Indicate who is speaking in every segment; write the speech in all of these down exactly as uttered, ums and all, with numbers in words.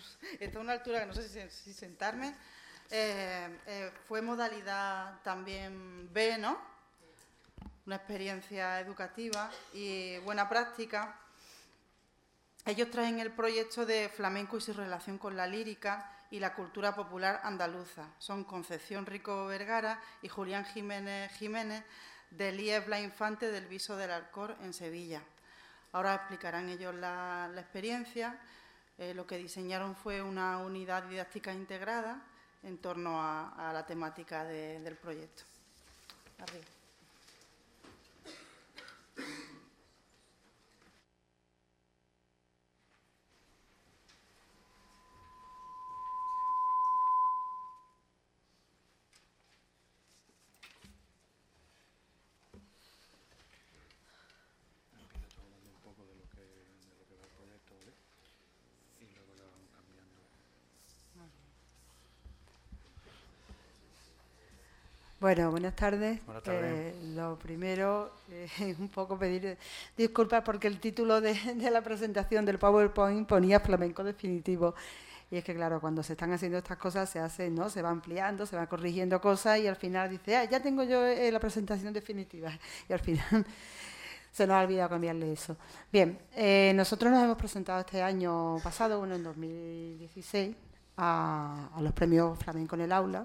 Speaker 1: está a una altura que no sé si, si sentarme. Eh, eh, fue modalidad también B, ¿no? Una experiencia educativa y buena práctica. Ellos traen el proyecto de flamenco y su relación con la lírica y la cultura popular andaluza. Son Concepción Rico Vergara y Julián Jiménez Jiménez, del I E F La Infante del Viso del Alcor en Sevilla. Ahora explicarán ellos la, la experiencia. Eh, lo que diseñaron fue una unidad didáctica integrada en torno a, a la temática de, del proyecto. Arriba.
Speaker 2: Bueno, buenas tardes.
Speaker 3: Buenas tardes.
Speaker 2: Eh, lo primero es eh, un poco pedir disculpas porque el título de, de la presentación del PowerPoint ponía flamenco definitivo. Y es que, claro, cuando se están haciendo estas cosas se hace, ¿no? Se va ampliando, se va corrigiendo cosas y al final dice, ah, ya tengo yo eh, la presentación definitiva. Y al final se nos ha olvidado cambiarle eso. Bien, eh, nosotros nos hemos presentado este año pasado, bueno, en dos mil dieciséis, a, a los premios Flamenco en el Aula,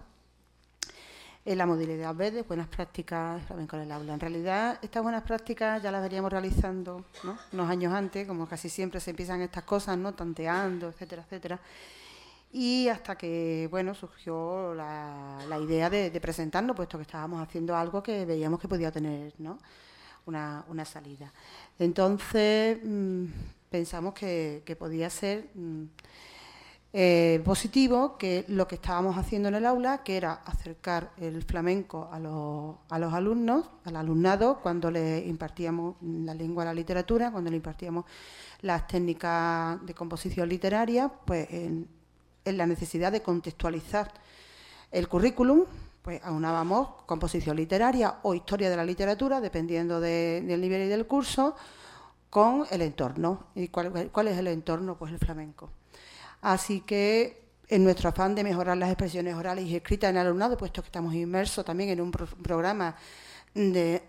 Speaker 2: en la modalidad B de buenas prácticas flamenco en el aula. En realidad, estas buenas prácticas ya las veníamos realizando, ¿no? Unos años antes, como casi siempre se empiezan estas cosas, ¿no? Tanteando, etcétera, etcétera. Y hasta que, bueno, surgió la, la idea de, de presentarnos, puesto que estábamos haciendo algo que veíamos que podía tener, ¿no? una, una salida. Entonces, mmm, pensamos que, que podía ser mmm, Eh, positivo que lo que estábamos haciendo en el aula, que era acercar el flamenco a los, a los alumnos, al alumnado, cuando le impartíamos la lengua, la literatura, cuando le impartíamos las técnicas de composición literaria, pues en, en la necesidad de contextualizar el currículum, pues aunábamos composición literaria o historia de la literatura, dependiendo de, del nivel y del curso, con el entorno. ¿Y cuál, cuál es el entorno? Pues el flamenco. Así que, en nuestro afán de mejorar las expresiones orales y escritas en el alumnado, puesto que estamos inmersos también en un pro programa de...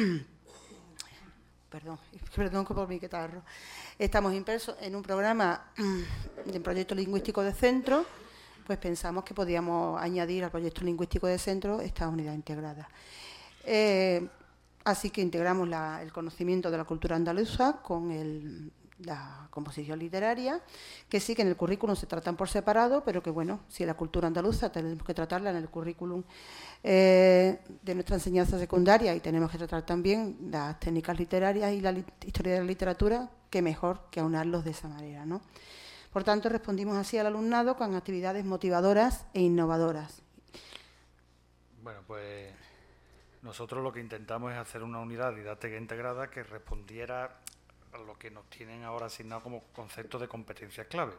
Speaker 2: perdón, perdón por mi catarro. Estamos inmersos en un programa de proyecto lingüístico de centro, pues pensamos que podíamos añadir al proyecto lingüístico de centro esta unidad integrada. Eh, así que integramos la, el conocimiento de la cultura andaluza con el... la composición literaria, que sí que en el currículum se tratan por separado, pero que bueno, si la cultura andaluza tenemos que tratarla en el currículum eh, de nuestra enseñanza secundaria y tenemos que tratar también las técnicas literarias y la lit historia de la literatura, que mejor que aunarlos de esa manera, ¿no? Por tanto, respondimos así al alumnado con actividades motivadoras e innovadoras.
Speaker 3: Bueno, pues nosotros lo que intentamos es hacer una unidad didáctica integrada que respondiera a lo que nos tienen ahora asignado como concepto de competencias clave.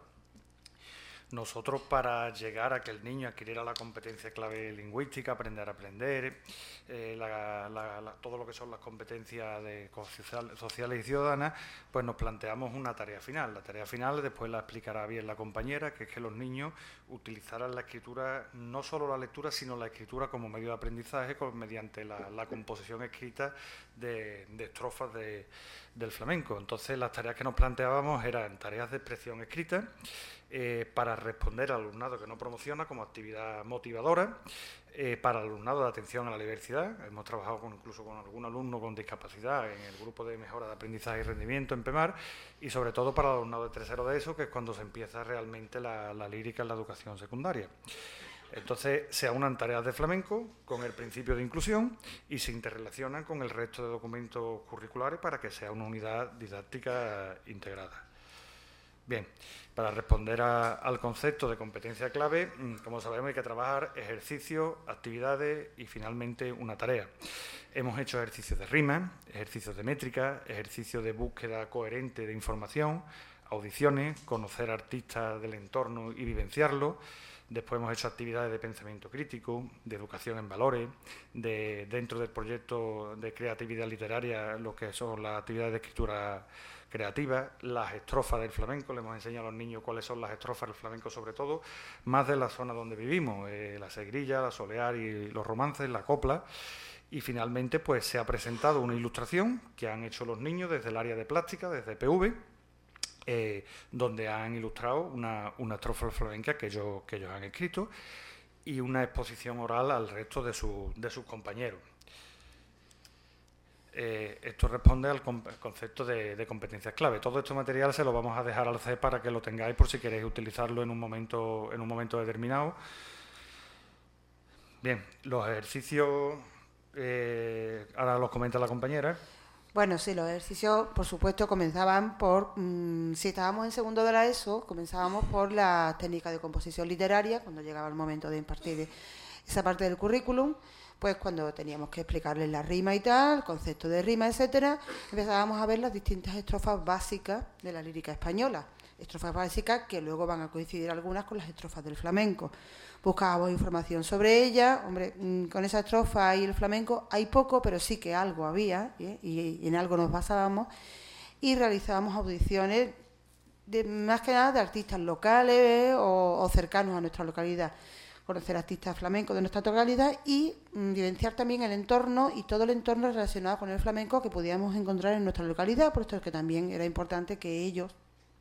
Speaker 3: Nosotros, para llegar a que el niño adquiriera la competencia clave lingüística, aprender a aprender, eh, la, la, la, todo lo que son las competencias de social, sociales y ciudadanas, pues nos planteamos una tarea final. La tarea final después la explicará bien la compañera, que es que los niños utilizaran la escritura, no solo la lectura, sino la escritura como medio de aprendizaje con, mediante la, la composición escrita de, de estrofas de, del flamenco. Entonces, las tareas que nos planteábamos eran tareas de expresión escrita, Eh, para responder al alumnado que no promociona como actividad motivadora, eh, para el alumnado de atención a la diversidad. Hemos trabajado con, incluso con algún alumno con discapacidad en el grupo de mejora de aprendizaje y rendimiento en PEMAR, y sobre todo para el alumnado de tercero de eso, que es cuando se empieza realmente la, la lírica en la educación secundaria. Entonces, se aunan tareas de flamenco con el principio de inclusión y se interrelacionan con el resto de documentos curriculares para que sea una unidad didáctica integrada. Bien, para responder a, al concepto de competencia clave, como sabemos, hay que trabajar ejercicios, actividades y finalmente una tarea. Hemos hecho ejercicios de rima, ejercicios de métrica, ejercicios de búsqueda coherente de información, audiciones, conocer artistas del entorno y vivenciarlo, Después hemos hecho actividades de pensamiento crítico, de educación en valores, de dentro del proyecto de creatividad literaria, lo que son las actividades de escritura creativa, las estrofas del flamenco, le hemos enseñado a los niños cuáles son las estrofas del flamenco sobre todo, más de la zona donde vivimos, eh, la seguirilla, la solear y los romances, la copla. Y finalmente pues se ha presentado una ilustración que han hecho los niños desde el área de plástica, desde P V, eh, donde han ilustrado una, una estrofa flamenca que ellos, que ellos han escrito y una exposición oral al resto de, su, de sus compañeros. Eh, esto responde al concepto de, de competencias clave. Todo este material se lo vamos a dejar al C E para que lo tengáis por si queréis utilizarlo en un momento, en un momento determinado. Bien, los ejercicios... Eh, ahora los comenta la compañera.
Speaker 2: Bueno, sí, los ejercicios, por supuesto, comenzaban por, mmm, si estábamos en segundo de la ESO, comenzábamos por la técnica de composición literaria, cuando llegaba el momento de impartir esa parte del currículum, pues cuando teníamos que explicarles la rima y tal, concepto de rima, etcétera, empezábamos a ver las distintas estrofas básicas de la lírica española, estrofas básicas que luego van a coincidir algunas con las estrofas del flamenco. Buscábamos información sobre ella, hombre, con esa estrofa y el flamenco hay poco, pero sí que algo había, ¿eh? y, y en algo nos basábamos, y realizábamos audiciones, de, más que nada de artistas locales ¿eh? o, o cercanos a nuestra localidad, conocer artistas flamencos de nuestra localidad y mm, vivenciar también el entorno y todo el entorno relacionado con el flamenco que podíamos encontrar en nuestra localidad, por esto es que también era importante que ellos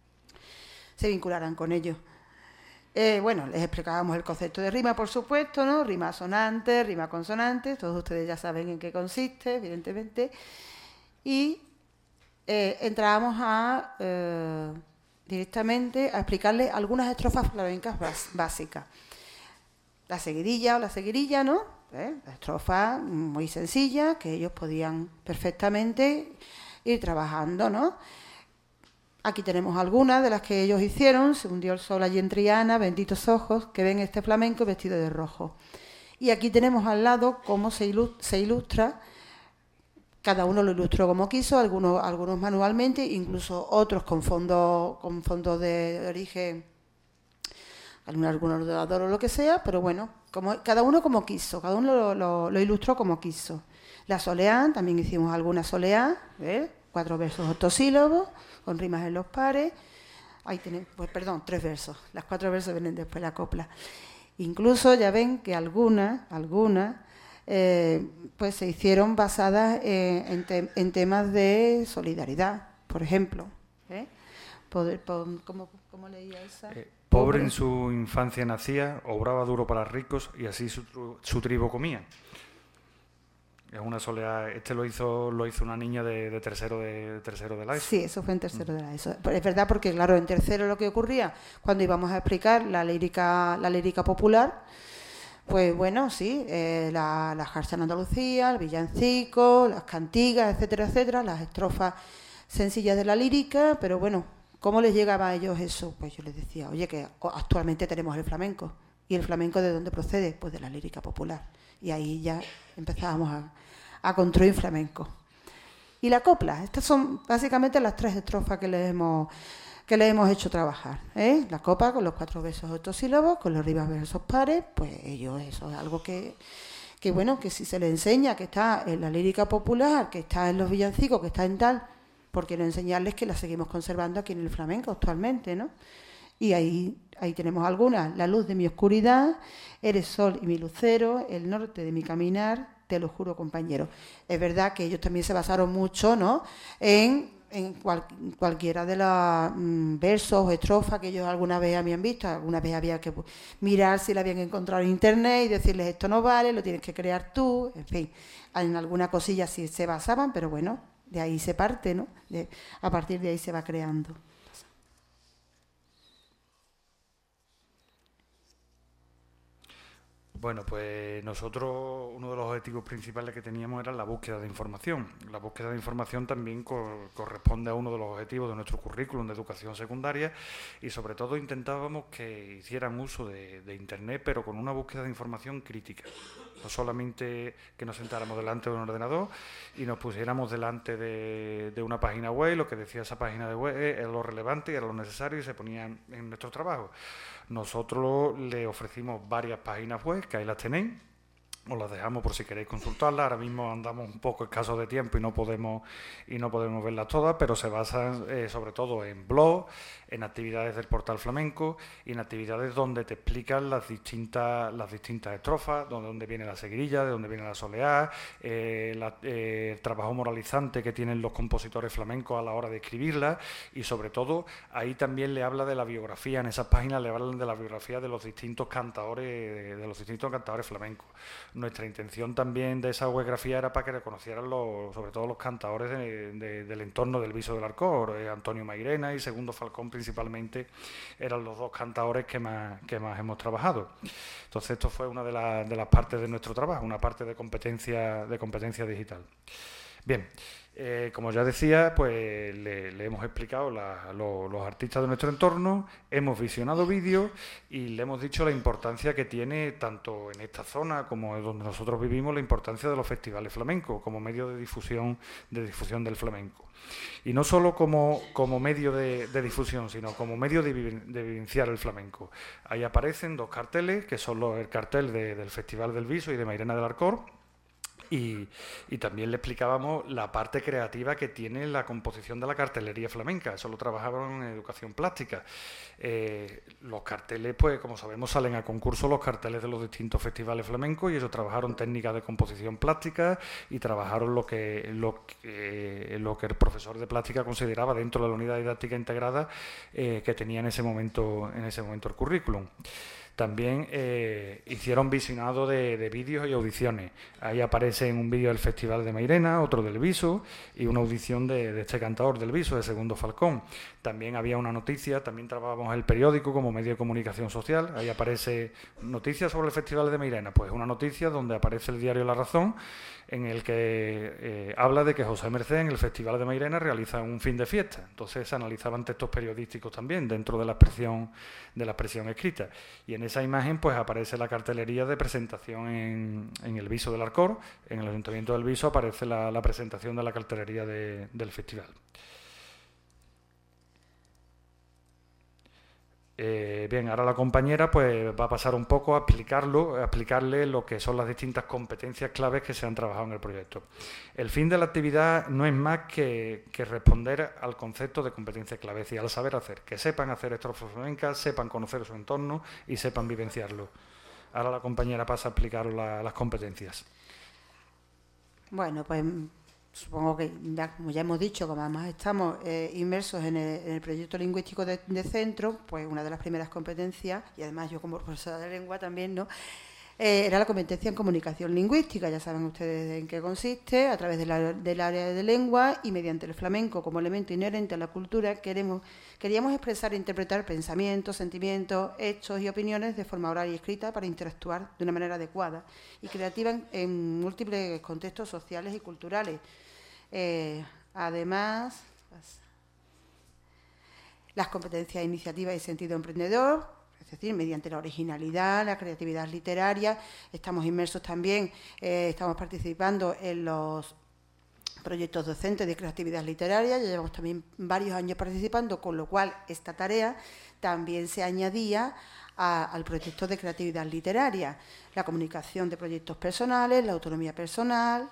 Speaker 2: se vincularan con ellos. Eh, bueno, les explicábamos el concepto de rima, por supuesto, ¿no? Rima sonante, rima consonante, todos ustedes ya saben en qué consiste, evidentemente. Y eh, entrábamos a, eh, directamente a explicarles algunas estrofas flamencas básicas. La seguidilla o la seguirilla, ¿no? ¿Eh? La estrofa muy sencilla, que ellos podían perfectamente ir trabajando, ¿no? Aquí tenemos algunas de las que ellos hicieron. Se hundió el sol allí en Triana, benditos ojos, que ven este flamenco vestido de rojo. Y aquí tenemos al lado cómo se ilustra, se ilustra. Cada uno lo ilustró como quiso, algunos, algunos manualmente, incluso otros con fondos con fondo de, de origen, algún, algún ordenador o lo que sea, pero bueno, como, cada uno como quiso, cada uno lo, lo, lo ilustró como quiso. La soleá, también hicimos alguna soleá, ¿ves? Cuatro versos octosílabos, con rimas en los pares. Ahí tenemos, pues perdón, tres versos. Las cuatro versos vienen después de la copla. Incluso ya ven que algunas, algunas, eh, pues se hicieron basadas en, en, te, en temas de solidaridad, por ejemplo. ¿eh? Poder, po, ¿cómo, ¿Cómo leía esa?
Speaker 3: Eh, pobre en su infancia nacía, obraba duro para ricos y así su, su tribu comía. Es una soleá, este lo hizo lo hizo una niña de, de tercero de, de tercero de la ESO.
Speaker 2: Sí, eso fue en tercero de la ESO. Es verdad porque, claro, en tercero lo que ocurría, cuando íbamos a explicar la lírica la lírica popular, pues bueno, sí, eh, la, la jarcha en Andalucía, el villancico, las cantigas, etcétera, etcétera, las estrofas sencillas de la lírica, pero bueno, ¿cómo les llegaba a ellos eso? Pues yo les decía, oye, que actualmente tenemos el flamenco. ¿Y el flamenco de dónde procede? Pues de la lírica popular. Y ahí ya empezábamos a, a construir flamenco. Y la copla, estas son básicamente las tres estrofas que les hemos, que les hemos hecho trabajar. ¿eh? La copla con los cuatro versos octosílabos, con los rimas versos pares, pues ellos, eso es algo que, que, bueno, que si se les enseña, que está en la lírica popular, que está en los villancicos, que está en tal, ¿por qué no enseñarles que la seguimos conservando aquí en el flamenco actualmente, ¿no? Y ahí, ahí tenemos algunas. La luz de mi oscuridad, eres sol y mi lucero, el norte de mi caminar, te lo juro, compañero. Es verdad que ellos también se basaron mucho, ¿no? en, en cual, cualquiera de los mmm, versos o estrofas que ellos alguna vez habían visto. Alguna vez había que mirar si la habían encontrado en internet y decirles esto no vale, lo tienes que crear tú. En fin, en alguna cosilla sí se basaban, pero bueno, de ahí se parte, ¿no? De, a partir de ahí se va creando.
Speaker 3: Bueno, pues nosotros uno de los objetivos principales que teníamos era la búsqueda de información. La búsqueda de información también co corresponde a uno de los objetivos de nuestro currículum de educación secundaria y sobre todo intentábamos que hicieran uso de, de Internet, pero con una búsqueda de información crítica. no solamente que nos sentáramos delante de un ordenador y nos pusiéramos delante de, de una página web, lo que decía esa página de web era lo relevante y era lo necesario y se ponía en, en nuestro trabajo. Nosotros le ofrecimos varias páginas web, que ahí las tenéis, os las dejamos por si queréis consultarlas. Ahora mismo andamos un poco escasos de tiempo y no podemos y no podemos verlas todas, pero se basan eh, sobre todo en blogs, en actividades del portal flamenco y en actividades donde te explican las distintas las distintas estrofas, donde, donde viene la seguirilla, de dónde viene la soleá, eh, la, eh, el trabajo moralizante que tienen los compositores flamencos a la hora de escribirla, y sobre todo ahí también le habla de la biografía. En esas páginas le hablan de la biografía de los distintos cantadores de, de los distintos cantadores flamencos. Nuestra intención también de esa webgrafía era para que reconocieran los, sobre todo los cantadores de, de, del entorno del Viso del Arcor. Eh, Antonio Mairena y Segundo Falcón principalmente eran los dos cantadores que más, que más hemos trabajado. Entonces esto fue una de, la, de las partes de nuestro trabajo, una parte de competencia, de competencia digital. Bien, eh, como ya decía, pues le, le hemos explicado la, lo, los artistas de nuestro entorno, hemos visionado vídeos y le hemos dicho la importancia que tiene, tanto en esta zona como en donde nosotros vivimos, la importancia de los festivales flamencos como medio de difusión, de difusión del flamenco. Y no solo como, como medio de, de difusión, sino como medio de, de vivenciar el flamenco. Ahí aparecen dos carteles, que son los, el cartel de, del Festival del Viso y de Mairena del Arcor. Y, y también le explicábamos la parte creativa que tiene la composición de la cartelería flamenca. Eso lo trabajaban en educación plástica. Eh, los carteles, pues como sabemos, salen a concurso los carteles de los distintos festivales flamencos, y ellos trabajaron técnicas de composición plástica y trabajaron lo que, lo que, lo que el profesor de plástica consideraba dentro de la unidad didáctica integrada eh, que tenía en ese momento, en ese momento el currículum. También eh, hicieron visionado de, de vídeos y audiciones. Ahí aparece un vídeo del Festival de Mairena, otro del Viso y una audición de, de este cantador del Viso, de Segundo Falcón. También había una noticia, también trabajábamos el periódico como medio de comunicación social. Ahí aparece noticias sobre el Festival de Mairena, pues una noticia donde aparece el diario La Razón, en el que eh, habla de que José Merced en el Festival de Mairena realiza un fin de fiesta. Entonces se analizaban textos periodísticos también dentro de la expresión de la expresión escrita. Y en esa imagen pues aparece la cartelería de presentación en, en el Viso del Arcor. En el Ayuntamiento del Viso aparece la, la presentación de la cartelería de, del festival. Eh, bien, ahora la compañera pues va a pasar un poco a explicarlo, a explicarle lo que son las distintas competencias claves que se han trabajado en el proyecto. El fin de la actividad no es más que, que responder al concepto de competencias claves y al saber hacer, que sepan hacer estrofas flamencas, sepan conocer su entorno y sepan vivenciarlo. Ahora la compañera pasa a explicar la, las competencias.
Speaker 2: Bueno, pues supongo que ya, como ya hemos dicho, como además estamos eh, inmersos en el, en el proyecto lingüístico de, de centro, pues una de las primeras competencias, y además yo como profesora de lengua también, ¿no?, eh, era la competencia en comunicación lingüística. Ya saben ustedes en qué consiste. A través de la, del área de lengua y mediante el flamenco como elemento inherente a la cultura, queremos, queríamos expresar e interpretar pensamientos, sentimientos, hechos y opiniones de forma oral y escrita para interactuar de una manera adecuada y creativa en, en múltiples contextos sociales y culturales. Eh, además, las competencias, iniciativa y sentido emprendedor, es decir, mediante la originalidad, la creatividad literaria. Estamos inmersos también, eh, estamos participando en los proyectos docentes de creatividad literaria, ya llevamos también varios años participando, con lo cual esta tarea también se añadía a, al proyecto de creatividad literaria, la comunicación de proyectos personales, la autonomía personal.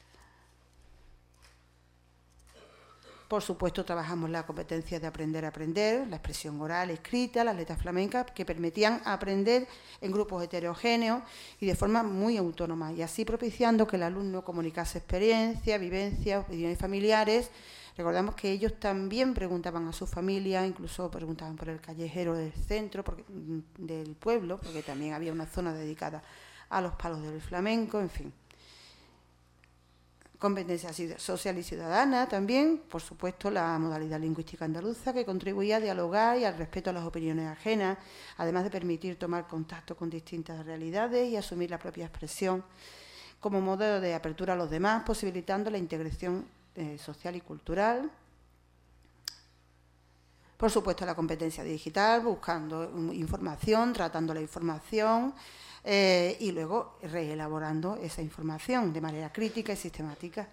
Speaker 2: Por supuesto, trabajamos la competencia de aprender a aprender, la expresión oral, escrita, las letras flamencas, que permitían aprender en grupos heterogéneos y de forma muy autónoma, y así propiciando que el alumno comunicase experiencias, vivencias, opiniones familiares. Recordamos que ellos también preguntaban a su familia, incluso preguntaban por el callejero del centro, porque, del pueblo, porque también había una zona dedicada a los palos del flamenco, en fin. Competencia social y ciudadana también, por supuesto, la modalidad lingüística andaluza, que contribuía a dialogar y al respeto a las opiniones ajenas, además de permitir tomar contacto con distintas realidades y asumir la propia expresión como modelo de apertura a los demás, posibilitando la integración eh, social y cultural. Por supuesto, la competencia digital, buscando información, tratando la información eh, y luego reelaborando esa información de manera crítica y sistemática.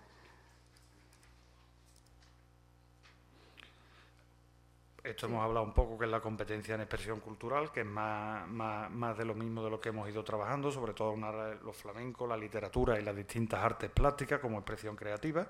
Speaker 3: Esto hemos hablado un poco que es la competencia en expresión cultural, que es más, más, más de lo mismo de lo que hemos ido trabajando, sobre todo los flamencos, la literatura y las distintas artes plásticas como expresión creativa.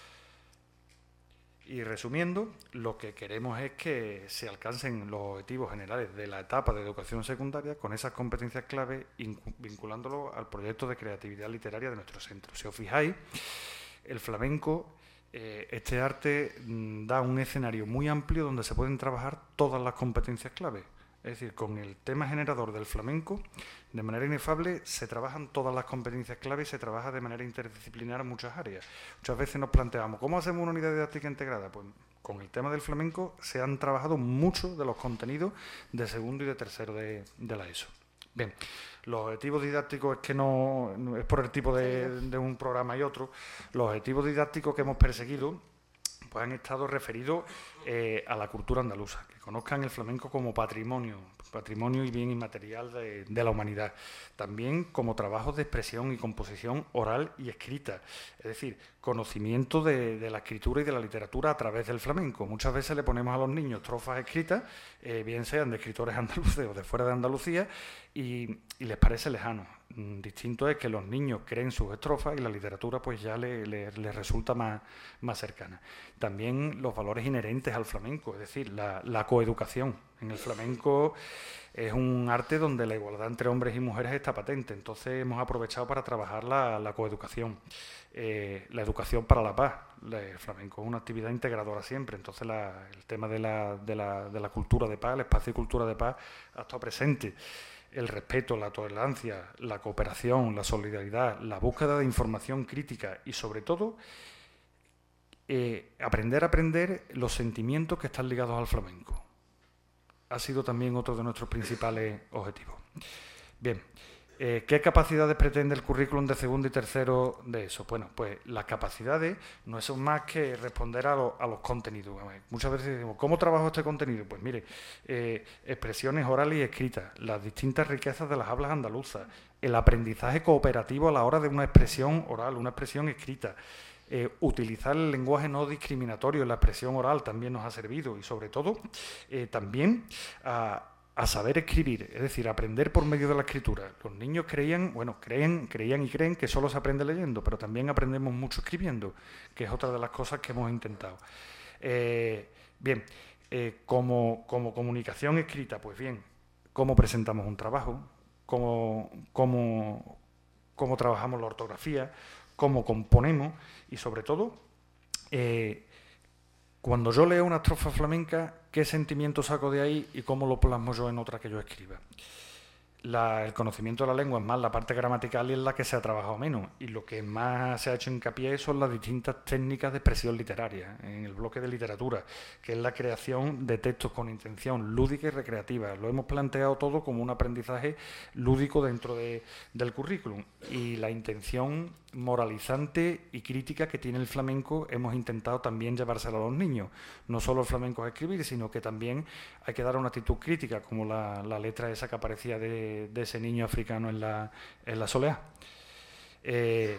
Speaker 3: Y resumiendo, lo que queremos es que se alcancen los objetivos generales de la etapa de educación secundaria con esas competencias clave, vinculándolo al proyecto de creatividad literaria de nuestro centro. Si os fijáis, el flamenco... Eh, este arte mm, da un escenario muy amplio donde se pueden trabajar todas las competencias clave. Es decir, con el tema generador del flamenco, de manera inefable, se trabajan todas las competencias clave y se trabaja de manera interdisciplinar en muchas áreas. Muchas veces nos planteamos, ¿cómo hacemos una unidad didáctica integrada? Pues con el tema del flamenco se han trabajado muchos de los contenidos de segundo y de tercero de, de la ESO. Bien, los objetivos didácticos es que no, no es por el tipo de, de un programa y otro. Los objetivos didácticos que hemos perseguido pues han estado referidos eh, a la cultura andaluza, que conozcan el flamenco como patrimonio, patrimonio y bien inmaterial de, de la humanidad. También como trabajos de expresión y composición oral y escrita, es decir, conocimiento de, de la escritura y de la literatura a través del flamenco. Muchas veces le ponemos a los niños estrofas escritas, eh, bien sean de escritores andaluces o de fuera de Andalucía, y, y les parece lejano. Distinto es que los niños creen sus estrofas y la literatura pues ya les le, le resulta más, más cercana. También los valores inherentes al flamenco, es decir, la, la coeducación. En el flamenco es un arte donde la igualdad entre hombres y mujeres está patente, entonces hemos aprovechado para trabajar la, la coeducación. Eh, la educación para la paz. El flamenco es una actividad integradora siempre, entonces la, el tema de la, de, la, de la cultura de paz, el espacio y cultura de paz ha estado presente. El respeto, la tolerancia, la cooperación, la solidaridad, la búsqueda de información crítica y, sobre todo, eh, aprender a aprender los sentimientos que están ligados al flamenco. Ha sido también otro de nuestros principales objetivos. Bien, eh, ¿qué capacidades pretende el currículum de segundo y tercero de eso? Bueno, pues las capacidades no son más que responder a, lo, a los contenidos. Muchas veces decimos, ¿cómo trabajo este contenido? Pues mire, eh, expresiones orales y escritas, las distintas riquezas de las hablas andaluzas, el aprendizaje cooperativo a la hora de una expresión oral, una expresión escrita, eh, utilizar el lenguaje no discriminatorio en la expresión oral también nos ha servido y sobre todo eh, también a... a saber escribir, es decir, aprender por medio de la escritura. Los niños creían, bueno, creen, creían y creen que solo se aprende leyendo, pero también aprendemos mucho escribiendo, que es otra de las cosas que hemos intentado. Eh, bien, eh, como, como comunicación escrita, pues bien, cómo presentamos un trabajo, cómo, cómo, cómo trabajamos la ortografía, cómo componemos y, sobre todo, eh, cuando yo leo una estrofa flamenca, ¿qué sentimiento saco de ahí y cómo lo plasmo yo en otra que yo escriba? La, el conocimiento de la lengua es más la parte gramatical y es la que se ha trabajado menos. Y lo que más se ha hecho hincapié son las distintas técnicas de expresión literaria, en el bloque de literatura, que es la creación de textos con intención lúdica y recreativa. Lo hemos planteado todo como un aprendizaje lúdico dentro de, del currículum. Y la intención moralizante y crítica que tiene el flamenco hemos intentado también llevársela a los niños. No solo el flamenco es escribir, sino que también hay que dar una actitud crítica, como la, la letra esa que aparecía de, de ese niño africano en la, en la soleá. Eh,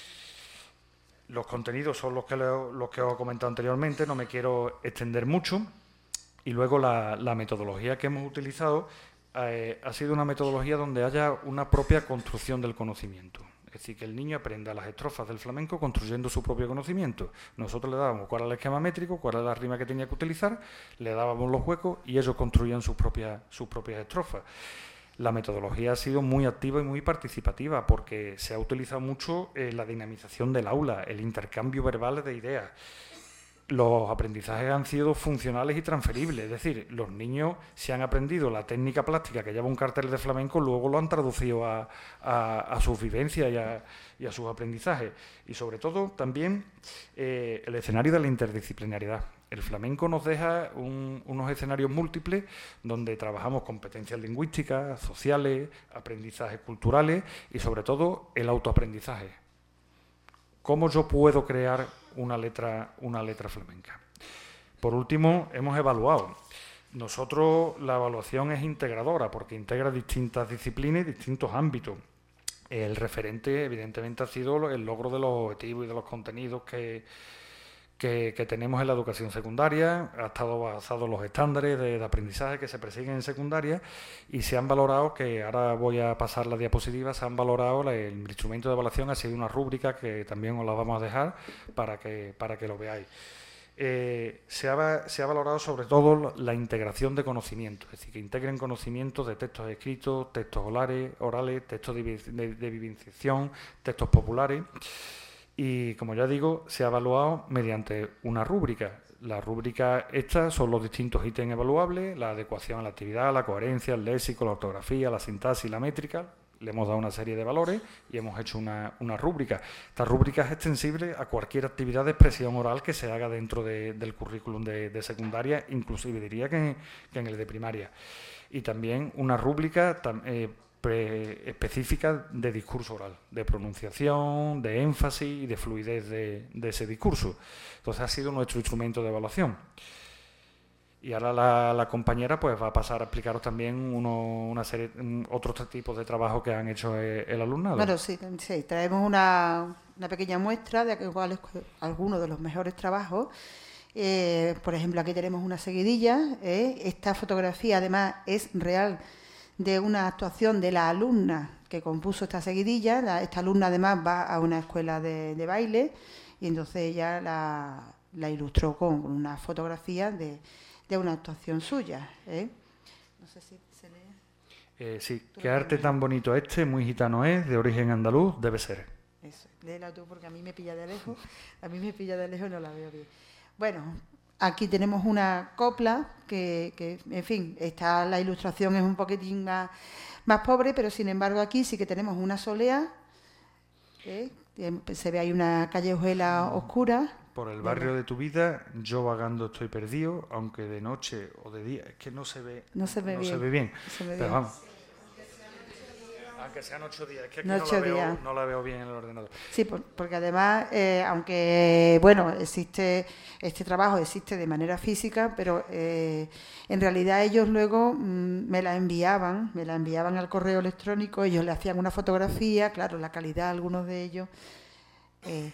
Speaker 3: los contenidos son los que, lo, los que os he comentado anteriormente, no me quiero extender mucho. Y luego la, la metodología que hemos utilizado eh, ha sido una metodología donde haya una propia construcción del conocimiento. Es decir, que el niño aprenda las estrofas del flamenco construyendo su propio conocimiento. Nosotros le dábamos cuál era el esquema métrico, cuál era la rima que tenía que utilizar, le dábamos los huecos y ellos construían sus propias, sus propias estrofas. La metodología ha sido muy activa y muy participativa porque se ha utilizado mucho eh, la dinamización del aula, el intercambio verbal de ideas. Los aprendizajes han sido funcionales y transferibles, es decir, los niños si han aprendido la técnica plástica que lleva un cartel de flamenco, luego lo han traducido a, a, a sus vivencias y a, y a sus aprendizajes. Y sobre todo también eh, el escenario de la interdisciplinariedad. El flamenco nos deja un, unos escenarios múltiples donde trabajamos competencias lingüísticas, sociales, aprendizajes culturales y sobre todo el autoaprendizaje. ¿Cómo yo puedo crear una letra, una letra flamenca? Por último, hemos evaluado nosotros la evaluación es integradora porque integra distintas disciplinas y distintos ámbitos. El referente, evidentemente, ha sido el logro de los objetivos y de los contenidos que, que, que tenemos en la educación secundaria. Ha estado basado en los estándares de, de aprendizaje que se persiguen en secundaria y se han valorado, que ahora voy a pasar la diapositiva, se han valorado, la, el instrumento de evaluación ha sido una rúbrica que también os la vamos a dejar para que, para que lo veáis. Eh, se, ha, se ha valorado sobre todo la integración de conocimientos, es decir, que integren conocimientos de textos escritos, textos orales, orales textos de, de, de vivenciación, textos populares y, como ya digo, se ha evaluado mediante una rúbrica. La rúbrica esta son los distintos ítems evaluables, la adecuación a la actividad, la coherencia, el léxico, la ortografía, la sintaxis, la métrica. Le hemos dado una serie de valores y hemos hecho una, una rúbrica. Esta rúbrica es extensible a cualquier actividad de expresión oral que se haga dentro de, del currículum de, de secundaria, inclusive diría que, que en el de primaria. Y también una rúbrica eh, pre, específica de discurso oral, de pronunciación, de énfasis y de fluidez de, de ese discurso. Entonces ha sido nuestro instrumento de evaluación. Y ahora la, la compañera pues va a pasar a explicaros también uno, una serie, otros tipos de trabajo que han hecho el, el alumnado.
Speaker 2: Bueno, sí, sí, traemos una, una pequeña muestra de cuáles algunos de los mejores trabajos. Eh, por ejemplo, aquí tenemos una seguidilla. Eh, esta fotografía, además, es real de una actuación de la alumna que compuso esta seguidilla. La, esta alumna, además, va a una escuela de, de baile y entonces ella la, la ilustró con una fotografía de... de una actuación suya, ¿eh? No sé si se lee.
Speaker 3: Eh, sí, qué arte tan bonito este, muy gitano es, de origen andaluz, debe ser.
Speaker 2: Eso, léela tú porque a mí me pilla de lejos, a mí me pilla de lejos y no la veo bien. Bueno, aquí tenemos una copla que, que en fin, está, la ilustración es un poquitín más, más pobre, pero sin embargo aquí sí que tenemos una solea, ¿eh? Se ve ahí una callejuela oscura.
Speaker 3: Por el barrio de tu vida, yo vagando estoy perdido, aunque de noche o de día, es que no se ve,
Speaker 2: no se ve
Speaker 3: no
Speaker 2: bien.
Speaker 3: Se ve bien.
Speaker 2: Se ve
Speaker 3: pero
Speaker 2: bien.
Speaker 3: Vamos. Aunque sean ocho días, es que aquí no,
Speaker 2: ocho
Speaker 3: la veo,
Speaker 2: días.
Speaker 3: no la veo bien en el ordenador.
Speaker 2: Sí, por, porque además, eh, aunque, bueno, existe este trabajo existe de manera física, pero eh, en realidad ellos luego mmm, me la enviaban, me la enviaban al correo electrónico, ellos le hacían una fotografía, claro, la calidad, algunos de ellos... Eh,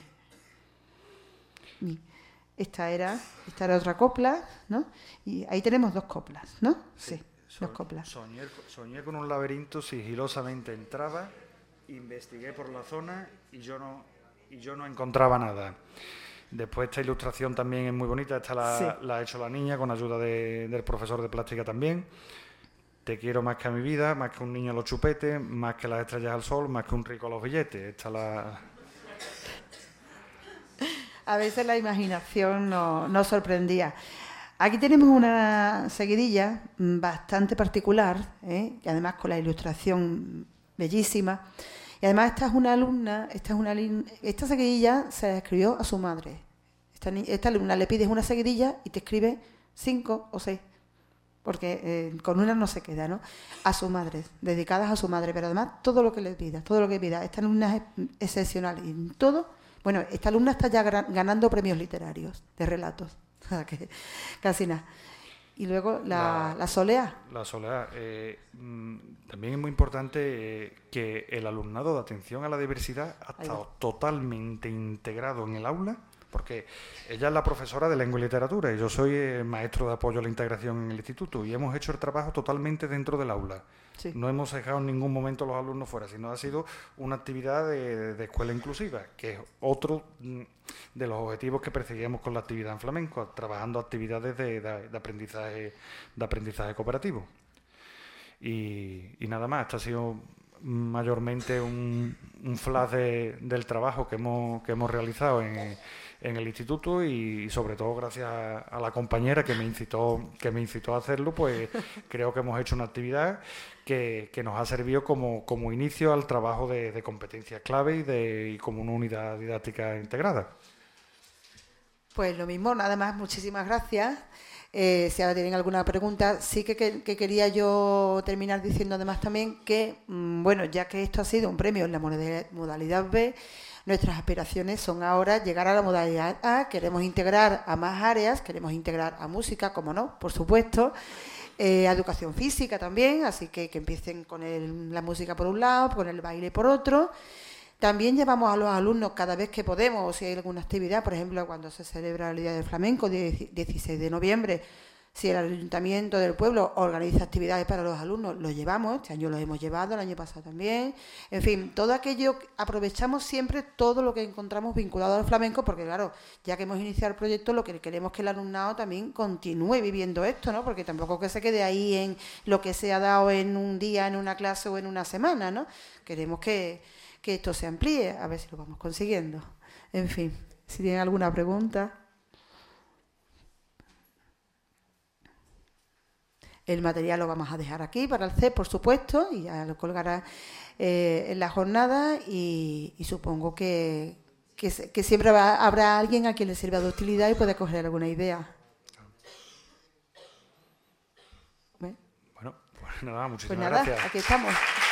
Speaker 2: Esta era, esta era otra copla, ¿no? Y ahí tenemos dos coplas, ¿no? Sí, sí dos coplas.
Speaker 3: Soñé, soñé con un laberinto, sigilosamente entraba, investigué por la zona y yo no, y yo no encontraba nada. Después esta ilustración también es muy bonita, esta la, sí. la ha hecho la niña con ayuda de, del profesor de plástica también. Te quiero más que a mi vida, más que un niño a los chupetes, más que las estrellas al sol, más que un rico a los billetes. Esta la...
Speaker 2: A veces la imaginación nos no sorprendía. Aquí tenemos una seguidilla bastante particular, ¿eh? Y además con la ilustración bellísima. Y además esta es una alumna, esta es una esta seguidilla se la escribió a su madre. Esta, esta alumna le pides una seguidilla y te escribe cinco o seis, porque eh, con una no se queda, ¿no? A su madre, dedicadas a su madre, pero además todo lo que le pida, todo lo que pida. Esta alumna es excepcional y en todo. Bueno, esta alumna está ya ganando premios literarios de relatos, que casi nada. Y luego la, la, la solea.
Speaker 3: La solea. Eh, también es muy importante eh, que el alumnado de atención a la diversidad ha estado totalmente integrado en el aula, porque ella es la profesora de lengua y literatura y yo soy el maestro de apoyo a la integración en el instituto y hemos hecho el trabajo totalmente dentro del aula. Sí. No hemos dejado en ningún momento los alumnos fuera, sino ha sido una actividad de, de escuela inclusiva, que es otro de los objetivos que perseguíamos con la actividad en flamenco, trabajando actividades de, de, de aprendizaje de aprendizaje cooperativo. Y, y nada más, este ha sido mayormente un, un flash de, del trabajo que hemos, que hemos realizado en, en el instituto y sobre todo gracias a, a la compañera que me incitó que me incitó a hacerlo, pues creo que hemos hecho una actividad que, que nos ha servido como, como inicio al trabajo de, de competencias clave y, de, y como una unidad didáctica integrada.
Speaker 2: Pues lo mismo, nada más, muchísimas gracias. Eh, si ahora tienen alguna pregunta, sí que, que, que quería yo terminar diciendo además también que, mmm, bueno, ya que esto ha sido un premio en la modalidad B, Nuestras aspiraciones son ahora llegar a la modalidad A, queremos integrar a más áreas, queremos integrar a música, como no, por supuesto, eh, a educación física también, así que que empiecen con el, la música por un lado, con el baile por otro. También llevamos a los alumnos cada vez que podemos, o si hay alguna actividad, por ejemplo, cuando se celebra el Día del Flamenco, dieciséis de noviembre, si el Ayuntamiento del pueblo organiza actividades para los alumnos, lo llevamos, este año lo hemos llevado, el año pasado también. En fin, todo aquello, aprovechamos siempre todo lo que encontramos vinculado al flamenco, porque claro, ya que hemos iniciado el proyecto, lo que queremos es que el alumnado también continúe viviendo esto, ¿no? Porque tampoco que se quede ahí en lo que se ha dado en un día, en una clase o en una semana, ¿no? Queremos que, que esto se amplíe, a ver si lo vamos consiguiendo. En fin, si tienen alguna pregunta. El material lo vamos a dejar aquí para el C E P, por supuesto, y ya lo colgará eh, en la jornada y, y supongo que, que, que siempre va, habrá alguien a quien le sirva de utilidad y puede coger alguna idea.
Speaker 3: Bueno, pues nada, muchísimas
Speaker 2: pues nada,
Speaker 3: gracias.
Speaker 2: Aquí estamos.